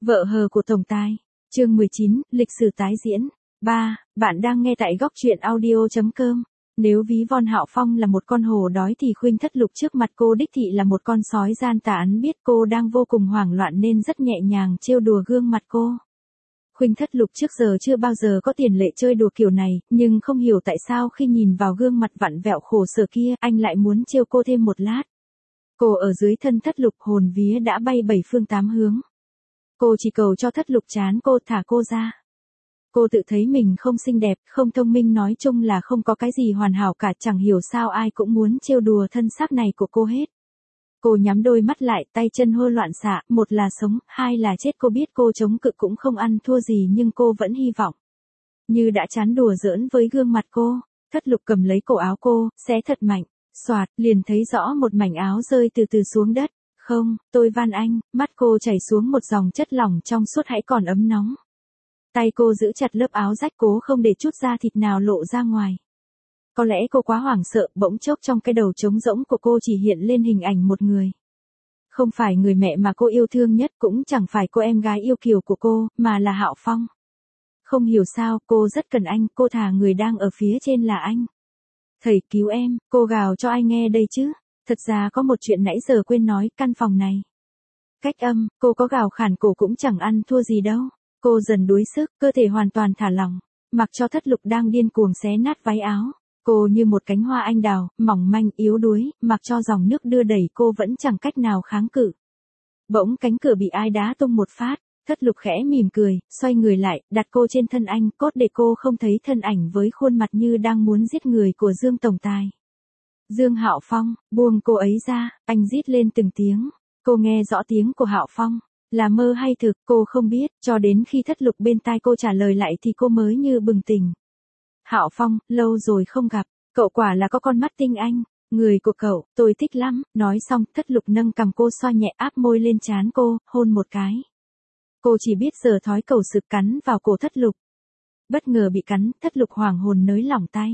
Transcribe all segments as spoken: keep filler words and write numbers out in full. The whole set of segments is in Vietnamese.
Vợ hờ của tổng tài. Chương mười chín, lịch sử tái diễn. ba. Bạn đang nghe tại góc truyện audio chấm com. Nếu ví von Hạo Phong là một con hổ đói thì Khuynh Thất Lục trước mặt cô đích thị là một con sói gian tà, ắn biết cô đang vô cùng hoảng loạn nên rất nhẹ nhàng trêu đùa gương mặt cô. Khuynh Thất Lục trước giờ chưa bao giờ có tiền lệ chơi đùa kiểu này, nhưng không hiểu tại sao khi nhìn vào gương mặt vặn vẹo khổ sở kia, anh lại muốn trêu cô thêm một lát. Cô ở dưới thân Thất Lục hồn vía đã bay bảy phương tám hướng. Cô chỉ cầu cho Thất Lục chán cô, thả cô ra. Cô tự thấy mình không xinh đẹp, không thông minh, nói chung là không có cái gì hoàn hảo cả, chẳng hiểu sao ai cũng muốn trêu đùa thân xác này của cô hết. Cô nhắm đôi mắt lại, tay chân hô loạn xạ, một là sống, hai là chết. Cô biết cô chống cự cũng không ăn thua gì nhưng cô vẫn hy vọng. Như đã chán đùa giỡn với gương mặt cô, Thất Lục cầm lấy cổ áo cô, xé thật mạnh, xoạt, liền thấy rõ một mảnh áo rơi từ từ xuống đất. Không, tôi van anh. Mắt cô chảy xuống một dòng chất lỏng trong suốt hãy còn ấm nóng. Tay cô giữ chặt lớp áo rách cố không để chút da thịt nào lộ ra ngoài. Có lẽ cô quá hoảng sợ, bỗng chốc trong cái đầu trống rỗng của cô chỉ hiện lên hình ảnh một người. Không phải người mẹ mà cô yêu thương nhất, cũng chẳng phải cô em gái yêu kiều của cô, mà là Hạo Phong. Không hiểu sao, cô rất cần anh, cô thà người đang ở phía trên là anh. Thầy cứu em, cô gào cho ai nghe đây chứ? Thật ra có một chuyện nãy giờ quên nói, căn phòng này. Cách âm, cô có gào khản cổ cũng chẳng ăn thua gì đâu. Cô dần đuối sức, cơ thể hoàn toàn thả lỏng, mặc cho Thất Lục đang điên cuồng xé nát váy áo. Cô như một cánh hoa anh đào, mỏng manh yếu đuối, mặc cho dòng nước đưa đẩy cô vẫn chẳng cách nào kháng cự. Bỗng cánh cửa bị ai đá tung một phát, Thất Lục khẽ mỉm cười, xoay người lại, đặt cô trên thân anh, cốt để cô không thấy thân ảnh với khuôn mặt như đang muốn giết người của Dương tổng tài. Dương Hạo Phong, buông cô ấy ra, anh rít lên từng tiếng. Cô nghe rõ tiếng của Hạo Phong. Là mơ hay thực, cô không biết, cho đến khi Thất Lục bên tai cô trả lời lại thì cô mới như bừng tỉnh. Hạo Phong, lâu rồi không gặp, cậu quả là có con mắt tinh anh, người của cậu, tôi thích lắm. Nói xong, Thất Lục nâng cằm cô xoa nhẹ, áp môi lên trán cô, hôn một cái. Cô chỉ biết giờ thói cầu sực cắn vào cổ Thất Lục. Bất ngờ bị cắn, Thất Lục hoảng hồn nới lỏng tay.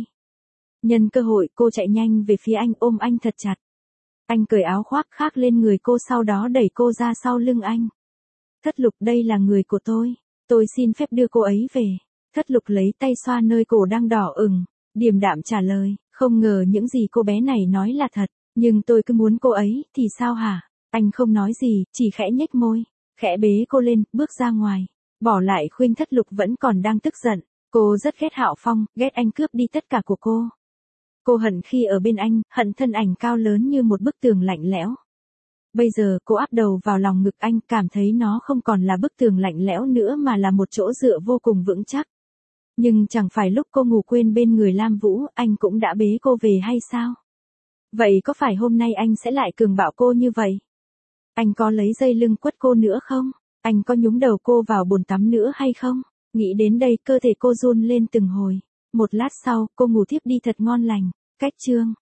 Nhân cơ hội, cô chạy nhanh về phía anh, ôm anh thật chặt. Anh cởi áo khoác khác lên người cô, sau đó đẩy cô ra sau lưng anh. Thất Lục, đây là người của tôi, tôi xin phép đưa cô ấy về. Thất Lục lấy tay xoa nơi cổ đang đỏ ửng, điềm đạm trả lời, không ngờ những gì cô bé này nói là thật, nhưng tôi cứ muốn cô ấy, thì sao hả? Anh không nói gì, chỉ khẽ nhếch môi, khẽ bế cô lên, bước ra ngoài, bỏ lại Khuynh Thất Lục vẫn còn đang tức giận. Cô rất ghét Hạo Phong, ghét anh cướp đi tất cả của cô. Cô hận khi ở bên anh, hận thân ảnh cao lớn như một bức tường lạnh lẽo. Bây giờ cô áp đầu vào lòng ngực anh, cảm thấy nó không còn là bức tường lạnh lẽo nữa mà là một chỗ dựa vô cùng vững chắc. Nhưng chẳng phải lúc cô ngủ quên bên người Lam Vũ, anh cũng đã bế cô về hay sao? Vậy có phải hôm nay anh sẽ lại cường bạo cô như vậy? Anh có lấy dây lưng quất cô nữa không? Anh có nhúng đầu cô vào bồn tắm nữa hay không? Nghĩ đến đây, cơ thể cô run lên từng hồi. Một lát sau, cô ngủ thiếp đi thật ngon lành. Cách chương